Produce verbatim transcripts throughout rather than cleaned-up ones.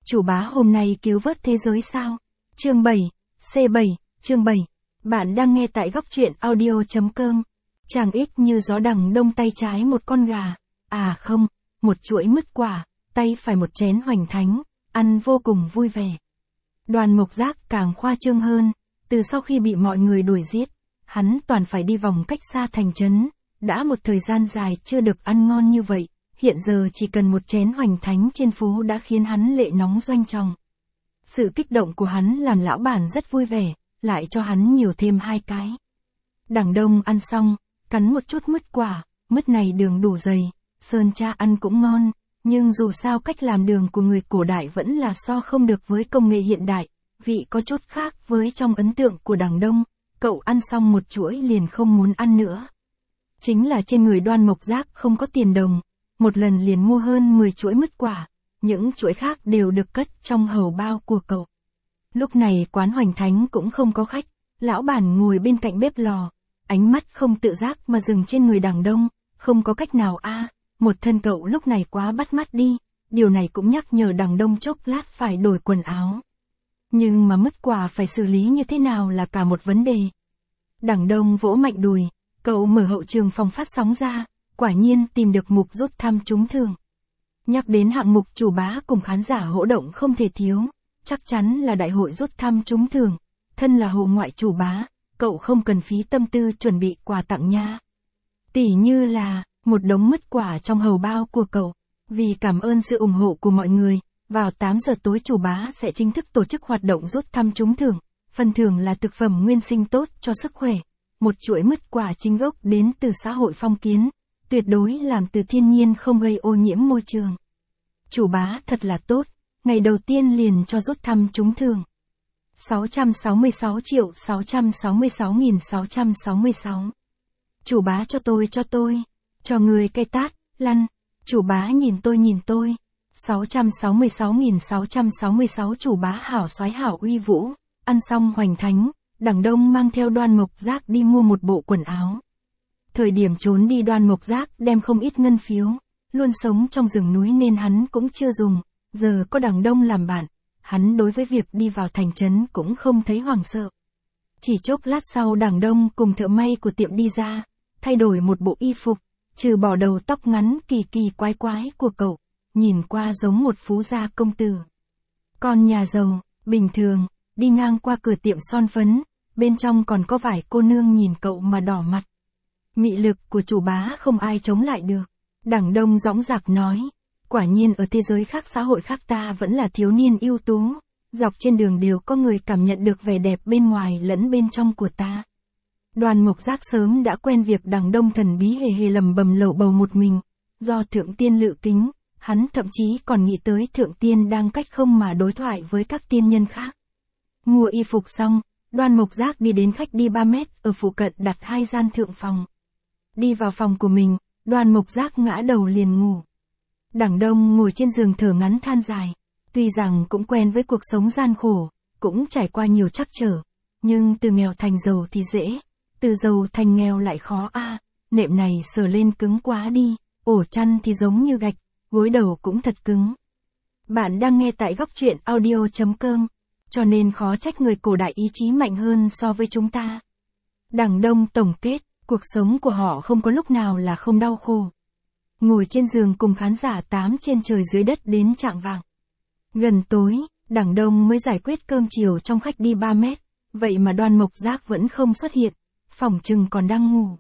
Chủ bá hôm nay cứu vớt thế giới sao? Chương bảy, C bảy, chương bảy. Bạn đang nghe tại góc truyện audio chấm com. Chàng ít như gió đằng đông, tay trái một con gà. À không, một chuỗi mứt quả, tay phải một chén hoành thánh, ăn vô cùng vui vẻ. Đoàn Mộc Giác càng khoa trương hơn, từ sau khi bị mọi người đuổi giết, hắn toàn phải đi vòng cách xa thành trấn, đã một thời gian dài chưa được ăn ngon như vậy, hiện giờ chỉ cần một chén hoành thánh trên phố đã khiến hắn lệ nóng doanh trọng. Sự kích động của hắn làm lão bản rất vui vẻ, lại cho hắn nhiều thêm hai cái. Đằng Đông ăn xong, cắn một chút mứt quả, mứt này đường đủ dày, sơn cha ăn cũng ngon, nhưng dù sao cách làm đường của người cổ đại vẫn là so không được với công nghệ hiện đại, vị có chút khác với trong ấn tượng của Đằng Đông, cậu ăn xong một chuỗi liền không muốn ăn nữa. Chính là trên người Đoan Mộc Giác không có tiền đồng, một lần liền mua hơn mười chuỗi mứt quả, những chuỗi khác đều được cất trong hầu bao của cậu. Lúc này quán hoành thánh cũng không có khách, lão bản ngồi bên cạnh bếp lò, ánh mắt không tự giác mà dừng trên người Đằng Đông, không có cách nào a, à, một thân cậu lúc này quá bắt mắt đi, điều này cũng nhắc nhở Đằng Đông chốc lát phải đổi quần áo. Nhưng mà mứt quả phải xử lý như thế nào là cả một vấn đề. Đằng Đông vỗ mạnh đùi, cậu mở hậu trường phòng phát sóng ra, quả nhiên tìm được mục rút thăm trúng thưởng. Nhắc đến hạng mục chủ bá cùng khán giả hỗ động không thể thiếu, chắc chắn là đại hội rút thăm trúng thưởng, thân là hồ ngoại chủ bá, cậu không cần phí tâm tư chuẩn bị quà tặng nha. Tỉ như là, một đống mứt quả trong hầu bao của cậu, vì cảm ơn sự ủng hộ của mọi người, vào tám giờ tối chủ bá sẽ chính thức tổ chức hoạt động rút thăm trúng thưởng, phần thưởng là thực phẩm nguyên sinh tốt cho sức khỏe, một chuỗi mứt quả chính gốc đến từ xã hội phong kiến, tuyệt đối làm từ thiên nhiên không gây ô nhiễm môi trường. Chủ bá thật là tốt, ngày đầu tiên liền cho rút thăm trúng thưởng. sáu trăm sáu mươi sáu triệu sáu trăm sáu mươi sáu nghìn sáu trăm sáu mươi sáu. Chủ bá cho tôi cho tôi, cho người cây tát, lăn, chủ bá nhìn tôi nhìn tôi. sáu trăm sáu mươi sáu nghìn sáu trăm sáu mươi sáu chủ bá hảo soái hảo uy vũ, ăn xong hoành thánh, Đằng Đông mang theo Đoan Mộc Giác đi mua một bộ quần áo. Thời điểm trốn đi Đoan Mộc Giác đem không ít ngân phiếu, luôn sống trong rừng núi nên hắn cũng chưa dùng, giờ có Đằng Đông làm bạn, hắn đối với việc đi vào thành trấn cũng không thấy hoảng sợ. Chỉ chốc lát sau Đằng Đông cùng thợ may của tiệm đi ra, thay đổi một bộ y phục, trừ bỏ đầu tóc ngắn kỳ kỳ quái quái của cậu, nhìn qua giống một phú gia công tử. Con nhà giàu, bình thường, đi ngang qua cửa tiệm son phấn, bên trong còn có vài cô nương nhìn cậu mà đỏ mặt. Mị lực của chủ bá không ai chống lại được. Đằng Đông dõng dạc nói, quả nhiên ở thế giới khác xã hội khác ta vẫn là thiếu niên ưu tú, dọc trên đường đều có người cảm nhận được vẻ đẹp bên ngoài lẫn bên trong của ta. Đoàn Mộc Giác sớm đã quen việc Đằng Đông thần bí hề hề lầm bầm lẩu bầu một mình, do thượng tiên lự kính, hắn thậm chí còn nghĩ tới thượng tiên đang cách không mà đối thoại với các tiên nhân khác. Mua y phục xong, Đoan Mộc Giác đi đến khách đi ba mét ở phụ cận đặt hai gian thượng phòng. Đi vào phòng của mình, Đoan Mộc Giác ngã đầu liền ngủ. Đằng Đông ngồi trên giường thở ngắn than dài, tuy rằng cũng quen với cuộc sống gian khổ, cũng trải qua nhiều trắc trở, nhưng từ nghèo thành giàu thì dễ, từ giàu thành nghèo lại khó a, à, nệm này sờ lên cứng quá đi, ổ chăn thì giống như gạch, gối đầu cũng thật cứng. Bạn đang nghe tại góc truyện audio chấm com, cho nên khó trách người cổ đại ý chí mạnh hơn so với chúng ta. Đằng Đông tổng kết, cuộc sống của họ không có lúc nào là không đau khổ. Ngồi trên giường cùng khán giả tám trên trời dưới đất đến chạng vạng. Gần tối, Đằng Đông mới giải quyết cơm chiều trong khách đi ba mét, vậy mà Đoan Mộc Giác vẫn không xuất hiện, phỏng chừng còn đang ngủ.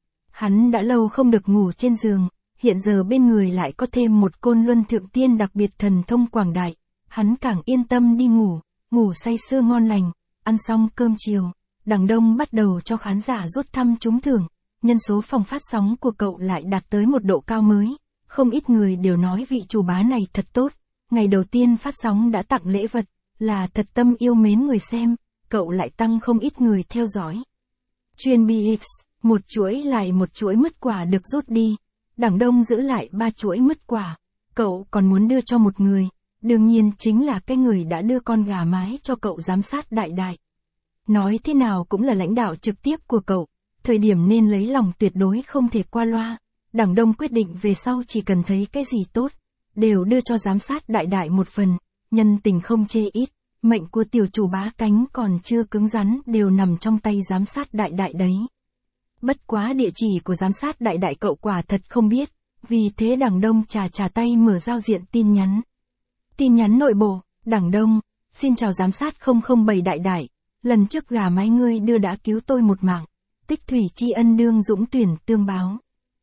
Hắn đã lâu không được ngủ trên giường, hiện giờ bên người lại có thêm một côn luân thượng tiên đặc biệt thần thông quảng đại, hắn càng yên tâm đi ngủ, ngủ say sưa ngon lành. Ăn xong cơm chiều, Đằng Đông bắt đầu cho khán giả rút thăm trúng thưởng, nhân số phòng phát sóng của cậu lại đạt tới một độ cao mới, không ít người đều nói vị chủ bá này thật tốt, ngày đầu tiên phát sóng đã tặng lễ vật, là thật tâm yêu mến người xem, cậu lại tăng không ít người theo dõi. Chuyên bê ích, một chuỗi lại một chuỗi mứt quả được rút đi, Đằng Đông giữ lại ba chuỗi mứt quả, cậu còn muốn đưa cho một người, đương nhiên chính là cái người đã đưa con gà mái cho cậu giám sát đại đại. Nói thế nào cũng là lãnh đạo trực tiếp của cậu, thời điểm nên lấy lòng tuyệt đối không thể qua loa. Đằng Đông quyết định về sau chỉ cần thấy cái gì tốt, đều đưa cho giám sát đại đại một phần, nhân tình không chê ít, mệnh của tiểu chủ bá cánh còn chưa cứng rắn đều nằm trong tay giám sát đại đại đấy. Bất quá địa chỉ của giám sát đại đại cậu quả thật không biết, vì thế Đằng Đông trà trà tay mở giao diện tin nhắn. Tin nhắn nội bộ, Đằng Đông, xin chào giám sát không không bảy đại đại, lần trước gà mái ngươi đưa đã cứu tôi một mạng, tích thủy tri ân đương dũng tuyển tương báo.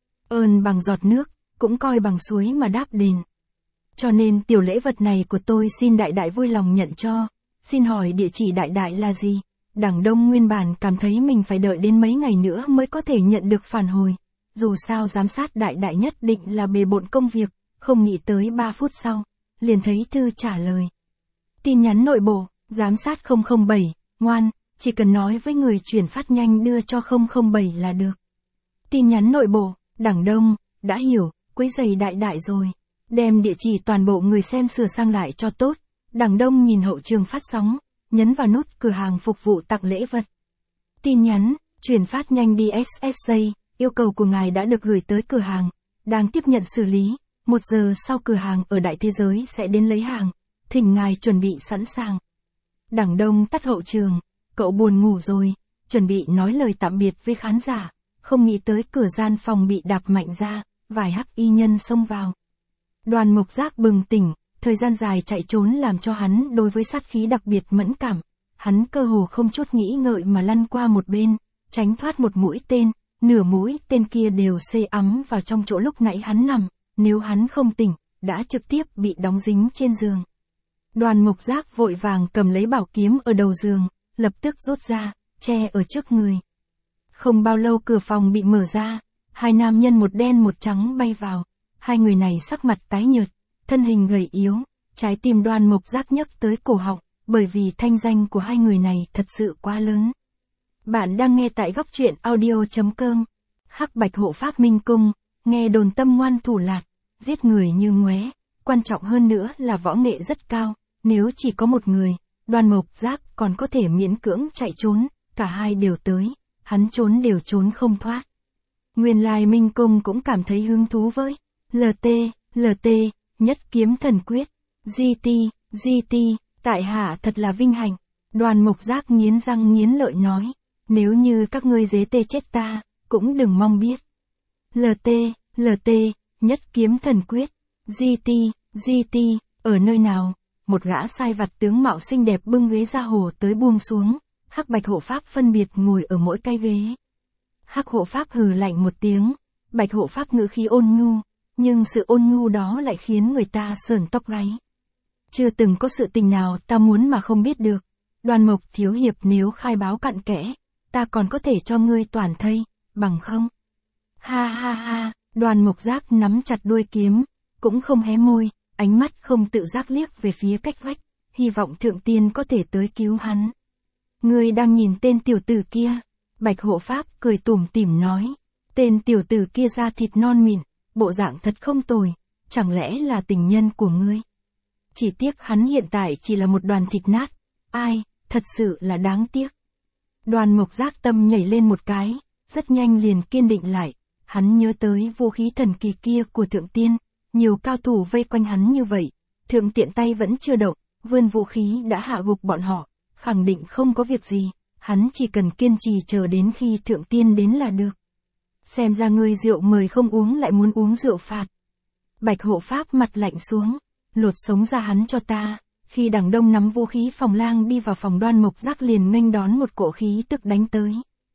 Ơn bằng giọt nước, cũng coi bằng suối mà đáp đền. Cho nên tiểu lễ vật này của tôi xin đại đại vui lòng nhận cho, xin hỏi địa chỉ đại đại là gì? Đằng Đông nguyên bản cảm thấy mình phải đợi đến mấy ngày nữa mới có thể nhận được phản hồi. Dù sao giám sát đại đại nhất định là bề bộn công việc, không nghĩ tới ba phút sau, liền thấy thư trả lời. Tin nhắn nội bộ, giám sát không không bảy, ngoan, chỉ cần nói với người chuyển phát nhanh đưa cho không không bảy là được. Tin nhắn nội bộ, Đằng Đông, đã hiểu, quấy giày đại đại rồi. Đem địa chỉ toàn bộ người xem sửa sang lại cho tốt. Đằng Đông nhìn hậu trường phát sóng, nhấn vào nút cửa hàng phục vụ tặng lễ vật. Tin nhắn, chuyển phát nhanh đê ét ét giây, yêu cầu của ngài đã được gửi tới cửa hàng, đang tiếp nhận xử lý, một giờ sau cửa hàng ở Đại Thế Giới sẽ đến lấy hàng, thỉnh ngài chuẩn bị sẵn sàng. Đằng Đông tắt hậu trường, cậu buồn ngủ rồi, chuẩn bị nói lời tạm biệt với khán giả, không nghĩ tới cửa gian phòng bị đạp mạnh ra, vài hắc y nhân xông vào. Đoàn Mộc Giác bừng tỉnh, thời gian dài chạy trốn làm cho hắn đối với sát khí đặc biệt mẫn cảm, hắn cơ hồ không chút nghĩ ngợi mà lăn qua một bên, tránh thoát một mũi tên, nửa mũi tên kia đều xê ấm vào trong chỗ lúc nãy hắn nằm, nếu hắn không tỉnh, đã trực tiếp bị đóng dính trên giường. Đoàn Mộc Giác vội vàng cầm lấy bảo kiếm ở đầu giường, lập tức rút ra, che ở trước người. Không bao lâu cửa phòng bị mở ra, hai nam nhân một đen một trắng bay vào, hai người này sắc mặt tái nhợt, thân hình gầy yếu, trái tim Đoàn Mộc Giác nhấc tới cổ họng, bởi vì thanh danh của hai người này thật sự quá lớn. Bạn đang nghe tại góc truyện audio chấm com. Hắc Bạch hộ pháp Minh Cung, nghe đồn tâm ngoan thủ lạt, giết người như ngoé, quan trọng hơn nữa là võ nghệ rất cao, nếu chỉ có một người, Đoàn Mộc Giác còn có thể miễn cưỡng chạy trốn, cả hai đều tới, hắn trốn đều trốn không thoát. Nguyên lai Minh Cung cũng cảm thấy hứng thú với lờ tê, lờ tê, nhất kiếm thần quyết, giê tê, giê tê, tại hạ thật là vinh hạnh. Đoàn Mộc Giác nghiến răng nghiến lợi nói, nếu như các ngươi dế tê chết ta, cũng đừng mong biết. lờ tê, lờ tê, nhất kiếm thần quyết, giê tê, giê tê, ở nơi nào? Một gã sai vặt tướng mạo xinh đẹp bưng ghế ra hồ tới buông xuống, Hắc Bạch hộ pháp phân biệt ngồi ở mỗi cái ghế. Hắc hộ pháp hừ lạnh một tiếng, Bạch hộ pháp ngữ khí ôn nhu, nhưng sự ôn nhu đó lại khiến người ta sởn tóc gáy. Chưa từng có sự tình nào ta muốn mà không biết được. Đoàn Mộc thiếu hiệp nếu khai báo cặn kẽ, ta còn có thể cho ngươi toàn thây, bằng không? Ha ha ha, Đoàn Mộc Giác nắm chặt đuôi kiếm, cũng không hé môi, ánh mắt không tự giác liếc về phía cách vách, hy vọng thượng tiên có thể tới cứu hắn. Ngươi đang nhìn tên tiểu tử kia, Bạch hộ pháp cười tủm tỉm nói, tên tiểu tử kia da thịt non mịn, bộ dạng thật không tồi, chẳng lẽ là tình nhân của ngươi? Chỉ tiếc hắn hiện tại chỉ là một đoàn thịt nát, ai, thật sự là đáng tiếc. Đoàn Mộc Giác tâm nhảy lên một cái, rất nhanh liền kiên định lại, hắn nhớ tới vũ khí thần kỳ kia của thượng tiên, nhiều cao thủ vây quanh hắn như vậy, thượng tiện tay vẫn chưa động, vươn vũ khí đã hạ gục bọn họ, khẳng định không có việc gì, hắn chỉ cần kiên trì chờ đến khi thượng tiên đến là được. Xem ra ngươi rượu mời không uống lại muốn uống rượu phạt. Bạch hộ pháp mặt lạnh xuống, lột sống ra hắn cho ta. Khi Đằng Đông nắm vũ khí phòng lang đi vào phòng Đoàn Mộc Giác liền nghênh đón một cỗ khí tức đánh tới.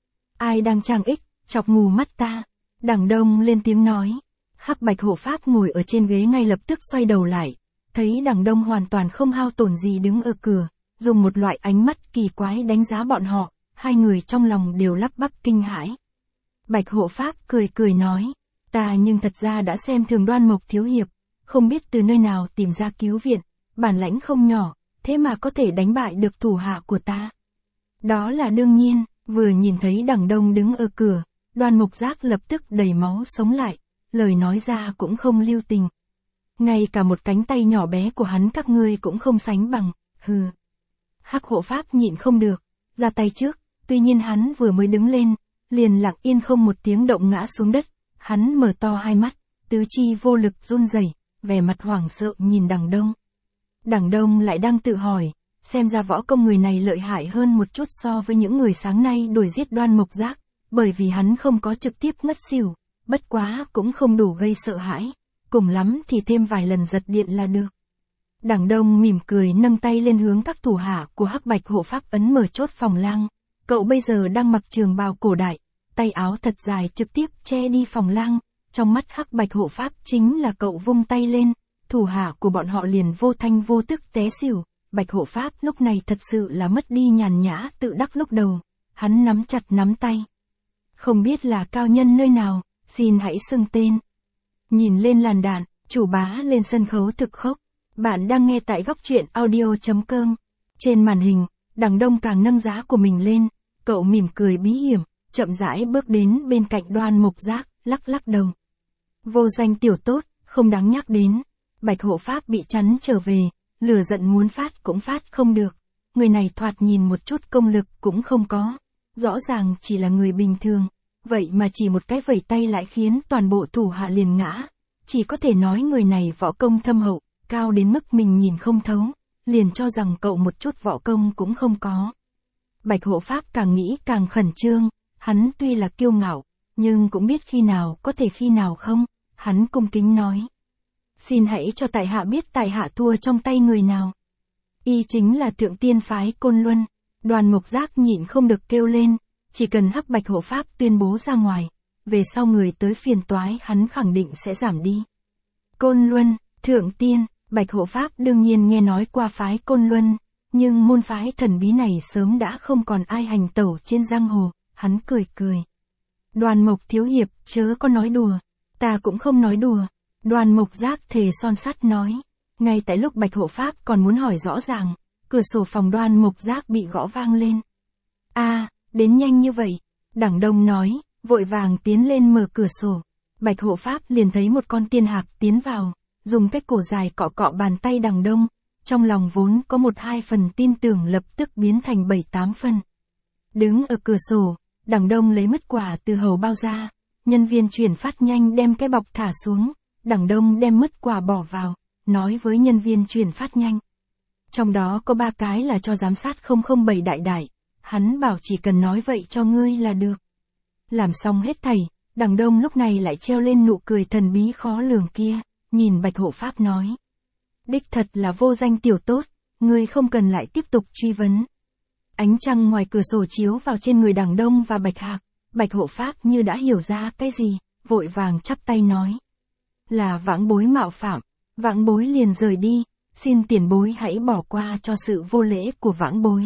Ai đang trang ích, chọc mù mắt ta? Đằng Đông lên tiếng nói. Hắc Bạch hộ pháp ngồi ở trên ghế ngay lập tức xoay đầu lại, thấy Đằng Đông hoàn toàn không hao tổn gì đứng ở cửa, dùng một loại ánh mắt kỳ quái đánh giá bọn họ, hai người trong lòng đều lắp bắp kinh hãi. Bạch hộ pháp cười cười nói, ta nhưng thật ra đã xem thường Đoan Mộc thiếu hiệp, không biết từ nơi nào tìm ra cứu viện, bản lãnh không nhỏ, thế mà có thể đánh bại được thủ hạ của ta. Đó là đương nhiên, vừa nhìn thấy Đằng Đông đứng ở cửa, Đoan Mộc Giác lập tức đầy máu sống lại, lời nói ra cũng không lưu tình. Ngay cả một cánh tay nhỏ bé của hắn các ngươi cũng không sánh bằng, hừ. Hắc hộ pháp nhịn không được, ra tay trước, tuy nhiên hắn vừa mới đứng lên, liền lặng yên không một tiếng động ngã xuống đất, hắn mở to hai mắt, tứ chi vô lực run rẩy, vẻ mặt hoảng sợ nhìn Đằng Đông. Đằng Đông lại đang tự hỏi, xem ra võ công người này lợi hại hơn một chút so với những người sáng nay đuổi giết Đoan Mộc Giác, bởi vì hắn không có trực tiếp ngất xỉu, bất quá cũng không đủ gây sợ hãi, cùng lắm thì thêm vài lần giật điện là được. Đằng Đông mỉm cười nâng tay lên hướng các thủ hạ của Hắc Bạch hộ pháp ấn mở chốt phòng lang, cậu bây giờ đang mặc trường bào cổ đại, tay áo thật dài trực tiếp che đi phòng lang, trong mắt Hắc Bạch hộ pháp chính là cậu vung tay lên, thủ hạ của bọn họ liền vô thanh vô tức té xỉu. Bạch hộ pháp lúc này thật sự là mất đi nhàn nhã tự đắc lúc đầu, hắn nắm chặt nắm tay. Không biết là cao nhân nơi nào, xin hãy xưng tên. Nhìn lên làn đạn, chủ bá lên sân khấu thực khốc. Bạn đang nghe tại góc truyện audio.com. Trên màn hình, Đằng Đông càng nâng giá của mình lên, cậu mỉm cười bí hiểm, chậm rãi bước đến bên cạnh Đoan Mộc Giác, lắc lắc đầu. Vô danh tiểu tốt, không đáng nhắc đến. Bạch hộ pháp bị chắn trở về, lửa giận muốn phát cũng phát không được. Người này thoạt nhìn một chút công lực cũng không có. Rõ ràng chỉ là người bình thường. Vậy mà chỉ một cái vẩy tay lại khiến toàn bộ thủ hạ liền ngã. Chỉ có thể nói người này võ công thâm hậu, cao đến mức mình nhìn không thấu. Liền cho rằng cậu một chút võ công cũng không có. Bạch hộ pháp càng nghĩ càng khẩn trương. Hắn tuy là kiêu ngạo, nhưng cũng biết khi nào có thể khi nào không. Hắn cung kính nói. Xin hãy cho tại hạ biết tại hạ thua trong tay người nào. Y chính là Thượng Tiên phái Côn Luân. Đoan Mộc Giác nhịn không được kêu lên, chỉ cần Hắc Bạch hộ pháp tuyên bố ra ngoài, về sau người tới phiền toái hắn khẳng định sẽ giảm đi. Côn Luân, Thượng Tiên, Bạch hộ pháp đương nhiên nghe nói qua phái Côn Luân, nhưng môn phái thần bí này sớm đã không còn ai hành tẩu trên giang hồ, hắn cười cười. Đoan Mộc thiếu hiệp, chớ có nói đùa, ta cũng không nói đùa. Đoan Mộc Giác thề son sắt nói. Ngay tại lúc Bạch hộ pháp còn muốn hỏi rõ ràng, cửa sổ phòng Đoan Mộc Giác bị gõ vang lên. A, à, đến nhanh như vậy. Đằng Đông nói, vội vàng tiến lên mở cửa sổ. Bạch hộ pháp liền thấy một con tiên hạc tiến vào, dùng cái cổ dài cọ cọ bàn tay Đằng Đông. Trong lòng vốn có một hai phần tin tưởng lập tức biến thành bảy tám phần. Đứng ở cửa sổ, Đằng Đông lấy mứt quả từ hầu bao ra. Nhân viên chuyển phát nhanh đem cái bọc thả xuống. Đằng Đông đem mứt quả bỏ vào, nói với nhân viên chuyển phát nhanh. Trong đó có ba cái là cho giám sát không không bảy đại đại, hắn bảo chỉ cần nói vậy cho ngươi là được. Làm xong hết thảy, Đằng Đông lúc này lại treo lên nụ cười thần bí khó lường kia, nhìn Bạch hộ pháp nói. Đích thật là vô danh tiểu tốt, ngươi không cần lại tiếp tục truy vấn. Ánh trăng ngoài cửa sổ chiếu vào trên người Đằng Đông và Bạch Hạc, Bạch hộ pháp như đã hiểu ra cái gì, vội vàng chắp tay nói. Là vãng bối mạo phạm, vãng bối liền rời đi, xin tiền bối hãy bỏ qua cho sự vô lễ của vãng bối.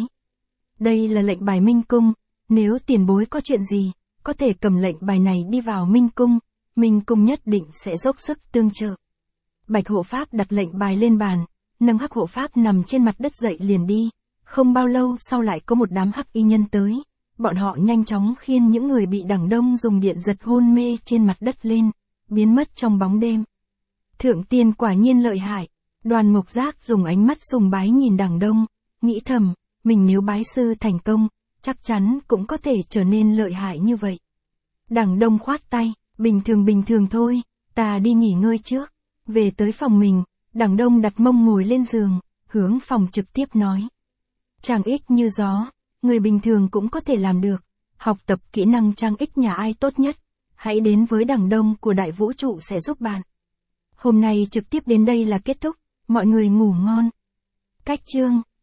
Đây là lệnh bài Minh Cung, nếu tiền bối có chuyện gì, có thể cầm lệnh bài này đi vào Minh Cung, Minh Cung nhất định sẽ dốc sức tương trợ. Bạch hộ pháp đặt lệnh bài lên bàn, nâng Hắc hộ pháp nằm trên mặt đất dậy liền đi, không bao lâu sau lại có một đám hắc y nhân tới, bọn họ nhanh chóng khiêng những người bị Đằng Đông dùng điện giật hôn mê trên mặt đất lên, biến mất trong bóng đêm. Thượng Tiên quả nhiên lợi hại, Đoan Mộc Giác dùng ánh mắt sùng bái nhìn Đằng Đông, nghĩ thầm, mình nếu bái sư thành công, chắc chắn cũng có thể trở nên lợi hại như vậy. Đằng Đông khoát tay, bình thường bình thường thôi, ta đi nghỉ ngơi trước. Về tới phòng mình, Đằng Đông đặt mông ngồi lên giường, hướng phòng trực tiếp nói. Trang ích như gió, người bình thường cũng có thể làm được, học tập kỹ năng trang ích nhà ai tốt nhất. Hãy đến với Đằng Đông của Đại Vũ Trụ sẽ giúp bạn. Hôm nay trực tiếp đến đây là kết thúc, mọi người ngủ ngon. Cách chương